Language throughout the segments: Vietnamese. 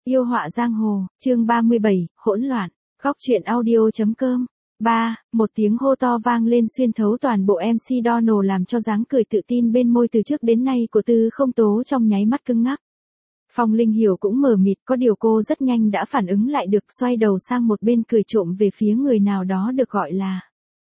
Yêu họa giang hồ, chương 37, hỗn loạn, góc truyện audio.com. Một tiếng hô to vang lên xuyên thấu toàn bộ MC Donald làm cho dáng cười tự tin bên môi từ trước đến nay của Tư Không Tố trong nháy mắt cứng ngắc. Phong Linh Hiểu cũng mờ mịt, có điều cô rất nhanh đã phản ứng lại được, xoay đầu sang một bên cười trộm về phía người nào đó được gọi là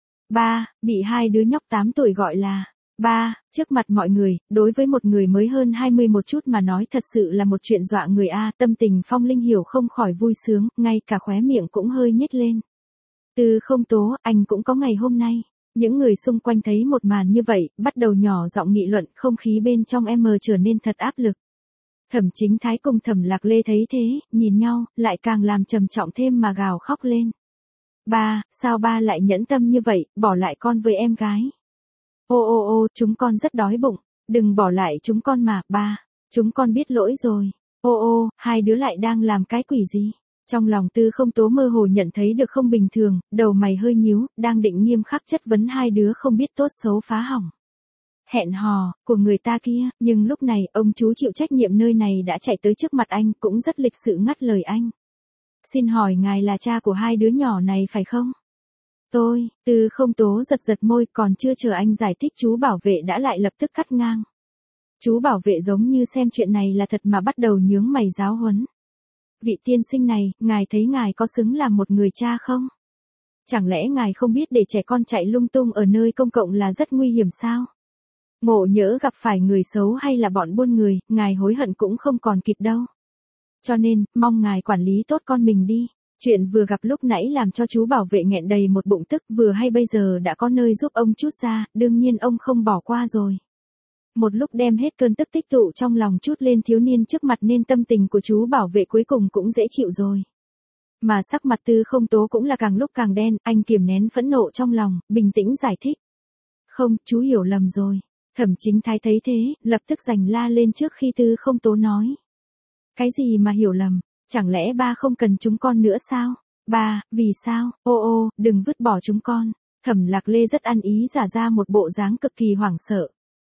bị hai đứa nhóc 8 tuổi gọi là trước mặt mọi người. Đối với một người mới hơn 20 một chút mà nói thật sự là một chuyện dọa người a. Tâm tình Phong Linh Hiểu không khỏi vui sướng, ngay cả khóe miệng cũng hơi nhếch lên. Tư Không Tố, anh cũng có ngày hôm nay. Những người xung quanh thấy một màn như vậy, bắt đầu nhỏ giọng nghị luận, không khí bên trong trở nên thật áp lực. Thẩm Chính Thái cùng Thẩm Lạc Lê thấy thế, nhìn nhau, lại càng làm trầm trọng thêm mà gào khóc lên. Sao ba lại nhẫn tâm như vậy, bỏ lại con với em gái? Ô, chúng con rất đói bụng, đừng bỏ lại chúng con mà, ba, chúng con biết lỗi rồi. Ô, hai đứa lại đang làm cái quỷ gì? Trong lòng Tư Không Tố mơ hồ nhận thấy được không bình thường, đầu mày hơi nhíu, đang định nghiêm khắc chất vấn hai đứa không biết tốt xấu phá hỏng hẹn hò của người ta kia, nhưng lúc này ông chú chịu trách nhiệm nơi này đã chạy tới trước mặt anh, cũng rất lịch sự ngắt lời anh. Xin hỏi ngài là cha của hai đứa nhỏ này phải không? Tôi, Tư Không Tố giật môi, còn chưa chờ anh giải thích chú bảo vệ đã lại lập tức cắt ngang. Chú bảo vệ giống như xem chuyện này là thật mà bắt đầu nhướng mày giáo huấn. Vị tiên sinh này, ngài thấy ngài có xứng làm một người cha không? Chẳng lẽ ngài không biết để trẻ con chạy lung tung ở nơi công cộng là rất nguy hiểm sao? Ngộ nhỡ gặp phải người xấu hay là bọn buôn người, ngài hối hận cũng không còn kịp đâu. Cho nên, mong ngài quản lý tốt con mình đi. Chuyện vừa gặp lúc nãy làm cho chú bảo vệ nghẹn đầy một bụng tức, vừa hay bây giờ đã có nơi giúp ông trút ra, đương nhiên ông không bỏ qua rồi. Một lúc đem hết cơn tức tích tụ trong lòng trút lên thiếu niên trước mặt nên tâm tình của chú bảo vệ cuối cùng cũng dễ chịu rồi. Mà sắc mặt Tư Không Tố cũng là càng lúc càng đen, anh kiềm nén phẫn nộ trong lòng, bình tĩnh giải thích. Không, chú hiểu lầm rồi. Thẩm Chính Thái thấy thế, lập tức giành la lên trước khi Tư Không Tố nói. Cái gì mà hiểu lầm, chẳng lẽ ba không cần chúng con nữa sao? Vì sao? Ô, đừng vứt bỏ chúng con. Thẩm Lạc Lê rất ăn ý giả ra một bộ dáng cực kỳ hoảng sợ.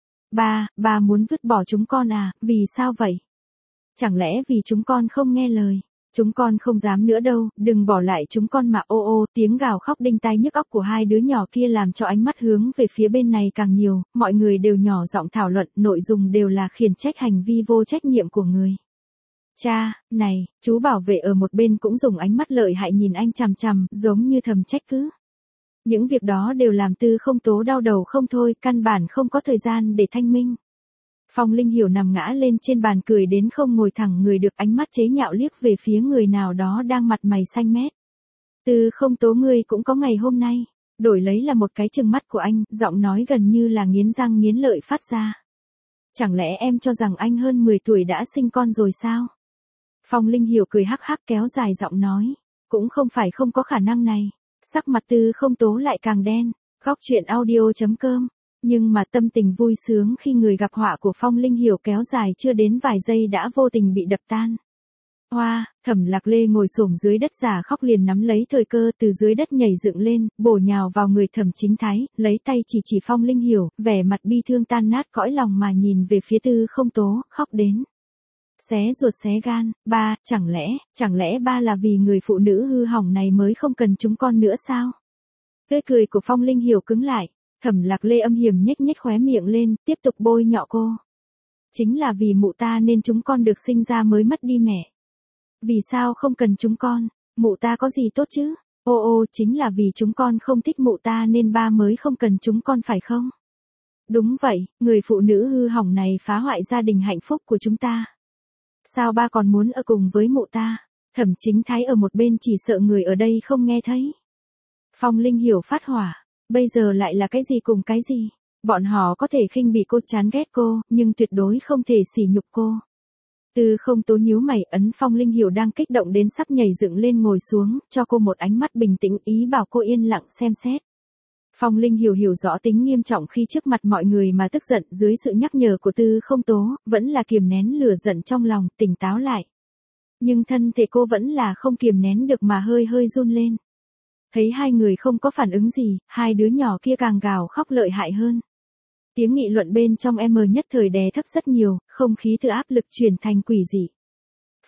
Ba muốn vứt bỏ chúng con à, vì sao vậy? Chẳng lẽ vì chúng con không nghe lời? Chúng con không dám nữa đâu, đừng bỏ lại chúng con mà. Ô, tiếng gào khóc đinh tai nhức óc của hai đứa nhỏ kia làm cho ánh mắt hướng về phía bên này càng nhiều, mọi người đều nhỏ giọng thảo luận, nội dung đều là khiển trách hành vi vô trách nhiệm của người cha. Này, chú bảo vệ ở một bên cũng dùng ánh mắt lợi hại nhìn anh chằm chằm, giống như thầm trách cứ. Những việc đó đều làm Tư Không Tố đau đầu không thôi, căn bản không có thời gian để thanh minh. Phong Linh Hiểu nằm ngã lên trên bàn cười đến không ngồi thẳng người được, ánh mắt chế nhạo liếc về phía người nào đó đang mặt mày xanh mét. Tư Không Tố, ngươi cũng có ngày hôm nay. Đổi lấy là một cái chừng mắt của anh, giọng nói gần như là nghiến răng nghiến lợi phát ra. Chẳng lẽ em cho rằng anh hơn 10 tuổi đã sinh con rồi sao? Phong Linh Hiểu cười hắc hắc kéo dài giọng nói. Cũng không phải không có khả năng này. Sắc mặt Tư Không Tố lại càng đen. Góc truyện audio.com. Nhưng mà tâm tình vui sướng khi người gặp họa của Phong Linh Hiểu kéo dài chưa đến vài giây đã vô tình bị đập tan. Thẩm Lạc Lê ngồi xổm dưới đất giả khóc liền nắm lấy thời cơ từ dưới đất nhảy dựng lên, bổ nhào vào người Thẩm Chính Thái, lấy tay chỉ Phong Linh Hiểu, vẻ mặt bi thương tan nát cõi lòng mà nhìn về phía Tư Không Tố, khóc đến xé ruột xé gan. Chẳng lẽ ba là vì người phụ nữ hư hỏng này mới không cần chúng con nữa sao? Tươi cười của Phong Linh Hiểu cứng lại. Thẩm Lạc Lê âm hiểm nhếch khóe miệng lên, tiếp tục bôi nhọ cô. Chính là vì mụ ta nên chúng con được sinh ra mới mất đi mẹ. Vì sao không cần chúng con? Mụ ta có gì tốt chứ? Ô, chính là vì chúng con không thích mụ ta nên ba mới không cần chúng con phải không? Đúng vậy, người phụ nữ hư hỏng này phá hoại gia đình hạnh phúc của chúng ta. Sao ba còn muốn ở cùng với mụ ta? Thẩm Chính Thái ở một bên chỉ sợ người ở đây không nghe thấy. Phong Linh Hiểu phát hỏa. Bây giờ lại là cái gì cùng cái gì? Bọn họ có thể khinh bỉ cô, chán ghét cô, nhưng tuyệt đối không thể sỉ nhục cô. Tư Không Tố nhíu mày ấn Phong Linh Hiểu đang kích động đến sắp nhảy dựng lên ngồi xuống, cho cô một ánh mắt bình tĩnh, ý bảo cô yên lặng xem xét. Phong Linh Hiểu hiểu rõ tính nghiêm trọng khi trước mặt mọi người mà tức giận, dưới sự nhắc nhở của Tư Không Tố, vẫn là kiềm nén lửa giận trong lòng, tỉnh táo lại. Nhưng thân thể cô vẫn là không kiềm nén được mà hơi run lên. Thấy hai người không có phản ứng gì, hai đứa nhỏ kia càng gào khóc lợi hại hơn. Tiếng nghị luận bên trong nhất thời đè thấp rất nhiều, không khí từ áp lực chuyển thành quỷ dị.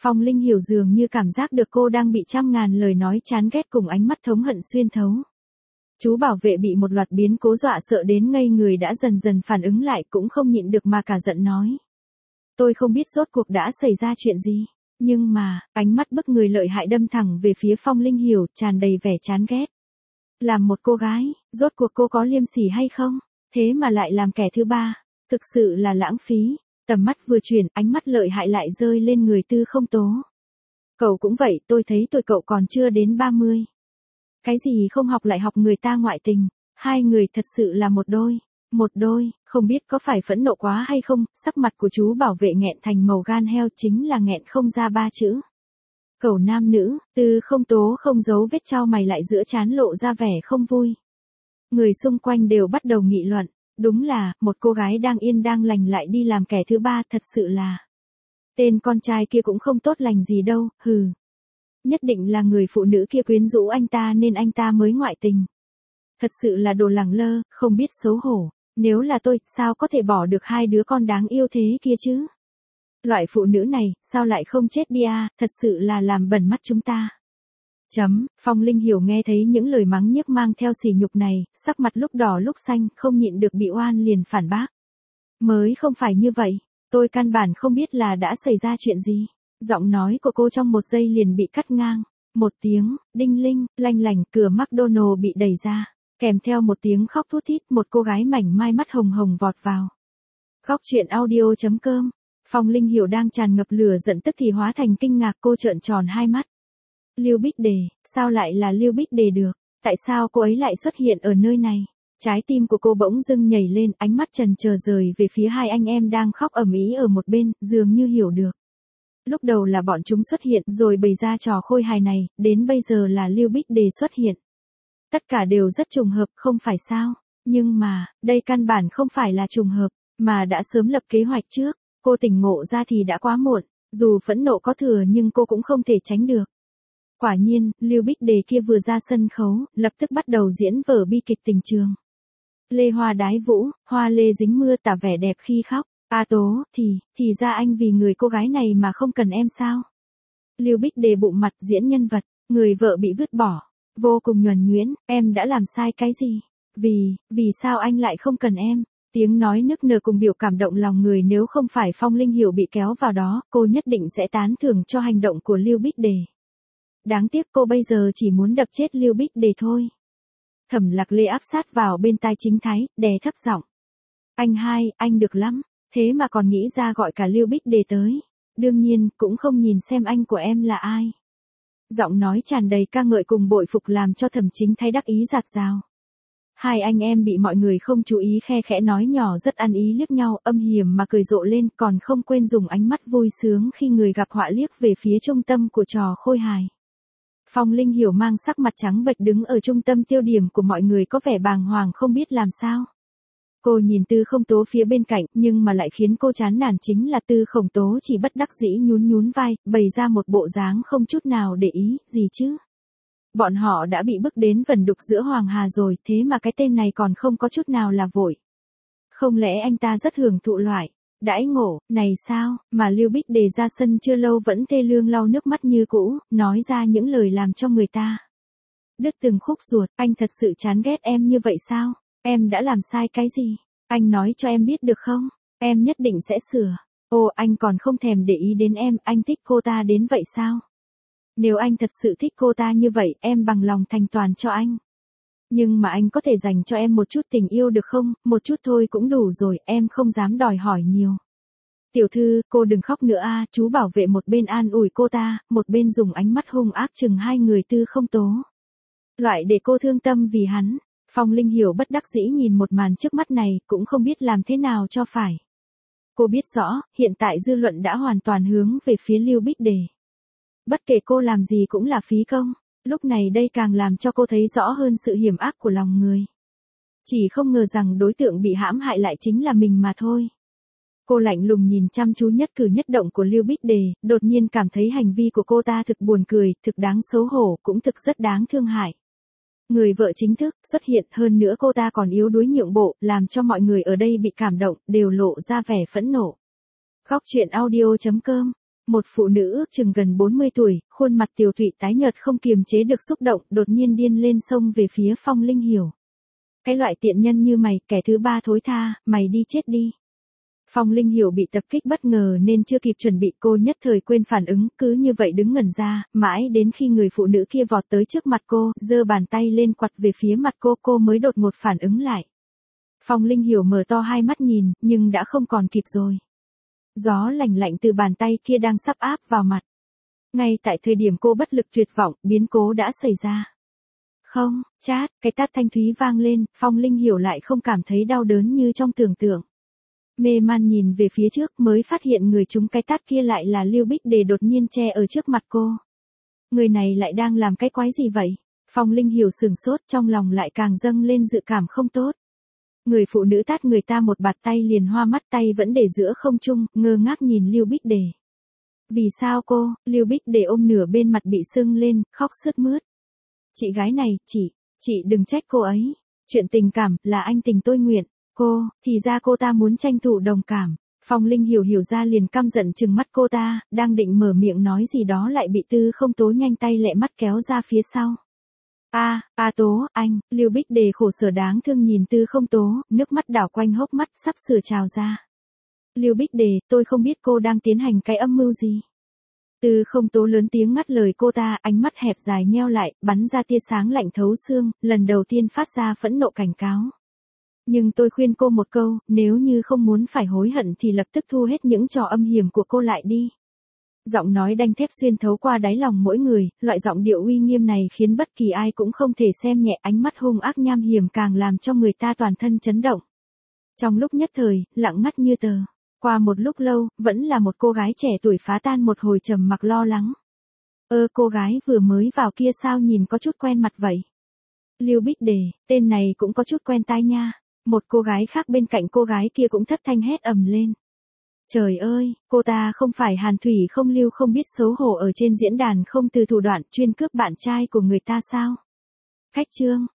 Phong Linh Hiểu dường như cảm giác được cô đang bị trăm ngàn lời nói chán ghét cùng ánh mắt thống hận xuyên thấu. Chú bảo vệ bị một loạt biến cố dọa sợ đến ngây người đã dần dần phản ứng lại cũng không nhịn được mà cả giận nói. Tôi không biết rốt cuộc đã xảy ra chuyện gì, nhưng mà, ánh mắt bức người lợi hại đâm thẳng về phía Phong Linh Hiểu tràn đầy vẻ chán ghét. Làm một cô gái, rốt cuộc cô có liêm sỉ hay không? Thế mà lại làm kẻ thứ ba, thực sự là lãng phí. Tầm mắt vừa chuyển, ánh mắt lợi hại lại rơi lên người Tư Không Tố. Cậu cũng vậy, tôi thấy tuổi cậu còn chưa đến 30. Cái gì không học lại học người ta ngoại tình, hai người thật sự là một đôi, không biết có phải phẫn nộ quá hay không, sắc mặt của chú bảo vệ nghẹn thành màu gan heo chính là nghẹn không ra ba chữ. Cẩu nam nữ, Tư Không Tố không giấu vết chau mày lại giữa trán lộ ra vẻ không vui. Người xung quanh đều bắt đầu nghị luận. Đúng là, một cô gái đang yên đang lành lại đi làm kẻ thứ ba thật sự là. Tên con trai kia cũng không tốt lành gì đâu, hừ. Nhất định là người phụ nữ kia quyến rũ anh ta nên anh ta mới ngoại tình. Thật sự là đồ lẳng lơ, không biết xấu hổ. Nếu là tôi, sao có thể bỏ được hai đứa con đáng yêu thế kia chứ? Loại phụ nữ này, sao lại không chết đi à, thật sự là làm bẩn mắt chúng ta. Phong Linh Hiểu nghe thấy những lời mắng nhiếc mang theo sỉ nhục này, sắc mặt lúc đỏ lúc xanh, không nhịn được bị oan liền phản bác. Mới không phải như vậy, tôi căn bản không biết là đã xảy ra chuyện gì. Giọng nói của cô trong một giây liền bị cắt ngang. Một tiếng, đinh linh, lanh lành, cửa McDonald bị đẩy ra. Kèm theo một tiếng khóc thút thít, một cô gái mảnh mai mắt hồng hồng vọt vào. Góc truyện audio.com. Phong Linh Hiểu đang tràn ngập lửa giận tức thì hóa thành kinh ngạc, cô trợn tròn hai mắt. Lưu Bích Đề, sao lại là Lưu Bích Đề được? Tại sao cô ấy lại xuất hiện ở nơi này? Trái tim của cô bỗng dưng nhảy lên, ánh mắt trần chờ rời về phía hai anh em đang khóc ầm ĩ ở một bên, dường như hiểu được. Lúc đầu là bọn chúng xuất hiện rồi bày ra trò khôi hài này, đến bây giờ là Lưu Bích Đề xuất hiện. Tất cả đều rất trùng hợp, không phải sao? Nhưng mà, đây căn bản không phải là trùng hợp, mà đã sớm lập kế hoạch trước. Cô tỉnh ngộ ra thì đã quá muộn, dù phẫn nộ có thừa nhưng cô cũng không thể tránh được. Quả nhiên, Lưu Bích Đề kia vừa ra sân khấu, lập tức bắt đầu diễn vở bi kịch tình trường. Lê hoa đái vũ, hoa lê dính mưa tả vẻ đẹp khi khóc. A Tố, thì ra anh vì người cô gái này mà không cần em sao? Lưu Bích Đề bụng mặt diễn nhân vật, người vợ bị vứt bỏ. Vô cùng nhuần nhuyễn, em đã làm sai cái gì? Vì sao anh lại không cần em? Tiếng nói nức nở cùng biểu cảm động lòng người, nếu không phải Phong Linh Hiểu bị kéo vào đó, cô nhất định sẽ tán thưởng cho hành động của Lưu Bích Đề. Đáng tiếc cô bây giờ chỉ muốn đập chết Lưu Bích Đề thôi. Thẩm Lạc Lê áp sát vào bên tai Chính Thái, đè thấp giọng. Anh được lắm, thế mà còn nghĩ ra gọi cả Lưu Bích Đề tới. Đương nhiên, cũng không nhìn xem anh của em là ai. Giọng nói tràn đầy ca ngợi cùng bội phục làm cho Thẩm Chính Thái đắc ý rạt rào. Hai anh em bị mọi người không chú ý khe khẽ nói nhỏ rất ăn ý liếc nhau, âm hiểm mà cười rộ lên, còn không quên dùng ánh mắt vui sướng khi người gặp họa liếc về phía trung tâm của trò khôi hài. Phong Linh Hiểu mang sắc mặt trắng bệch đứng ở trung tâm tiêu điểm của mọi người, có vẻ bàng hoàng không biết làm sao. Cô nhìn Tư Không Tố phía bên cạnh, nhưng mà lại khiến cô chán nản chính là Tư Không Tố chỉ bất đắc dĩ nhún vai, bày ra một bộ dáng không chút nào để ý, gì chứ. Bọn họ đã bị bức đến vần đục giữa Hoàng Hà rồi, thế mà cái tên này còn không có chút nào là vội. Không lẽ anh ta rất hưởng thụ loại đãi ngộ này sao, mà Lưu Bích Đề ra sân chưa lâu vẫn thê lương lau nước mắt như cũ, nói ra những lời làm cho người ta đứt từng khúc ruột. Anh thật sự chán ghét em như vậy sao? Em đã làm sai cái gì? Anh nói cho em biết được không? Em nhất định sẽ sửa. Ồ, anh còn không thèm để ý đến em, anh thích cô ta đến vậy sao? Nếu anh thật sự thích cô ta như vậy, em bằng lòng thành toàn cho anh. Nhưng mà anh có thể dành cho em một chút tình yêu được không? Một chút thôi cũng đủ rồi, em không dám đòi hỏi nhiều. Tiểu thư, cô đừng khóc nữa a, chú bảo vệ một bên an ủi cô ta, một bên dùng ánh mắt hung ác chừng hai người Tư Không Tố. Loại để cô thương tâm vì hắn. Phong Linh Hiểu bất đắc dĩ nhìn một màn trước mắt này, cũng không biết làm thế nào cho phải. Cô biết rõ, hiện tại dư luận đã hoàn toàn hướng về phía Lưu Bích Đề. Bất kể cô làm gì cũng là phí công. Lúc này đây càng làm cho cô thấy rõ hơn sự hiểm ác của lòng người. Chỉ không ngờ rằng đối tượng bị hãm hại lại chính là mình mà thôi. Cô lạnh lùng nhìn chăm chú nhất cử nhất động của Lưu Bích Đề, đột nhiên cảm thấy hành vi của cô ta thực buồn cười, thực đáng xấu hổ, cũng thực rất đáng thương hại. Người vợ chính thức xuất hiện, hơn nữa cô ta còn yếu đuối nhượng bộ, làm cho mọi người ở đây bị cảm động, đều lộ ra vẻ phẫn nộ. Góc truyện audio.com Một phụ nữ ước chừng gần 40 tuổi, khuôn mặt tiều tụy tái nhợt không kiềm chế được xúc động, đột nhiên điên lên xông về phía Phong Linh Hiểu. Cái loại tiện nhân như mày, kẻ thứ ba thối tha, mày đi chết đi. Phong Linh Hiểu bị tập kích bất ngờ nên chưa kịp chuẩn bị, cô nhất thời quên phản ứng, cứ như vậy đứng ngẩn ra, mãi đến khi người phụ nữ kia vọt tới trước mặt cô, giơ bàn tay lên quặt về phía mặt cô mới đột ngột phản ứng lại. Phong Linh Hiểu mở to hai mắt nhìn, nhưng đã không còn kịp rồi. Gió lạnh lạnh từ bàn tay kia đang sắp áp vào mặt. Ngay tại thời điểm cô bất lực tuyệt vọng, biến cố đã xảy ra. Không, chát, cái tát thanh thúy vang lên, Phong Linh Hiểu lại không cảm thấy đau đớn như trong tưởng tượng. Mê man nhìn về phía trước mới phát hiện người trúng cái tát kia lại là Lưu Bích Đề đột nhiên che ở trước mặt cô. Người này lại đang làm cái quái gì vậy? Phong Linh Hiểu sửng sốt, trong lòng lại càng dâng lên dự cảm không tốt. Người phụ nữ tát người ta một bạt tay liền hoa mắt, tay vẫn để giữa không trung, ngơ ngác nhìn Lưu Bích Đề. Vì sao cô? Lưu Bích Đề ôm nửa bên mặt bị sưng lên, khóc sướt mướt. Chị gái này, chị đừng trách cô ấy. Chuyện tình cảm là anh tình tôi nguyện. Cô, thì ra cô ta muốn tranh thủ đồng cảm. Phong Linh hiểu ra liền căm giận trừng mắt cô ta, đang định mở miệng nói gì đó lại bị Tư Không Tố nhanh tay lẹ mắt kéo ra phía sau. Tố, anh, Lưu Bích Đề khổ sở đáng thương nhìn Tư Không Tố, nước mắt đảo quanh hốc mắt sắp sửa trào ra. Lưu Bích Đề, tôi không biết cô đang tiến hành cái âm mưu gì. Tư Không Tố lớn tiếng ngắt lời cô ta, ánh mắt hẹp dài nheo lại, bắn ra tia sáng lạnh thấu xương, lần đầu tiên phát ra phẫn nộ cảnh cáo. Nhưng tôi khuyên cô một câu, nếu như không muốn phải hối hận thì lập tức thu hết những trò âm hiểm của cô lại đi. Giọng nói đanh thép xuyên thấu qua đáy lòng mỗi người, loại giọng điệu uy nghiêm này khiến bất kỳ ai cũng không thể xem nhẹ, ánh mắt hung ác nham hiểm càng làm cho người ta toàn thân chấn động. Trong lúc nhất thời, lặng ngắt như tờ. Qua một lúc lâu, vẫn là một cô gái trẻ tuổi phá tan một hồi trầm mặc lo lắng. Cô gái vừa mới vào kia sao nhìn có chút quen mặt vậy? Lưu Bích Đề, tên này cũng có chút quen tai nha. Một cô gái khác bên cạnh cô gái kia cũng thất thanh hét ầm lên. Trời ơi, cô ta không phải Hàn Thủy không Lưu không biết xấu hổ ở trên diễn đàn không từ thủ đoạn chuyên cướp bạn trai của người ta sao? Khách trương,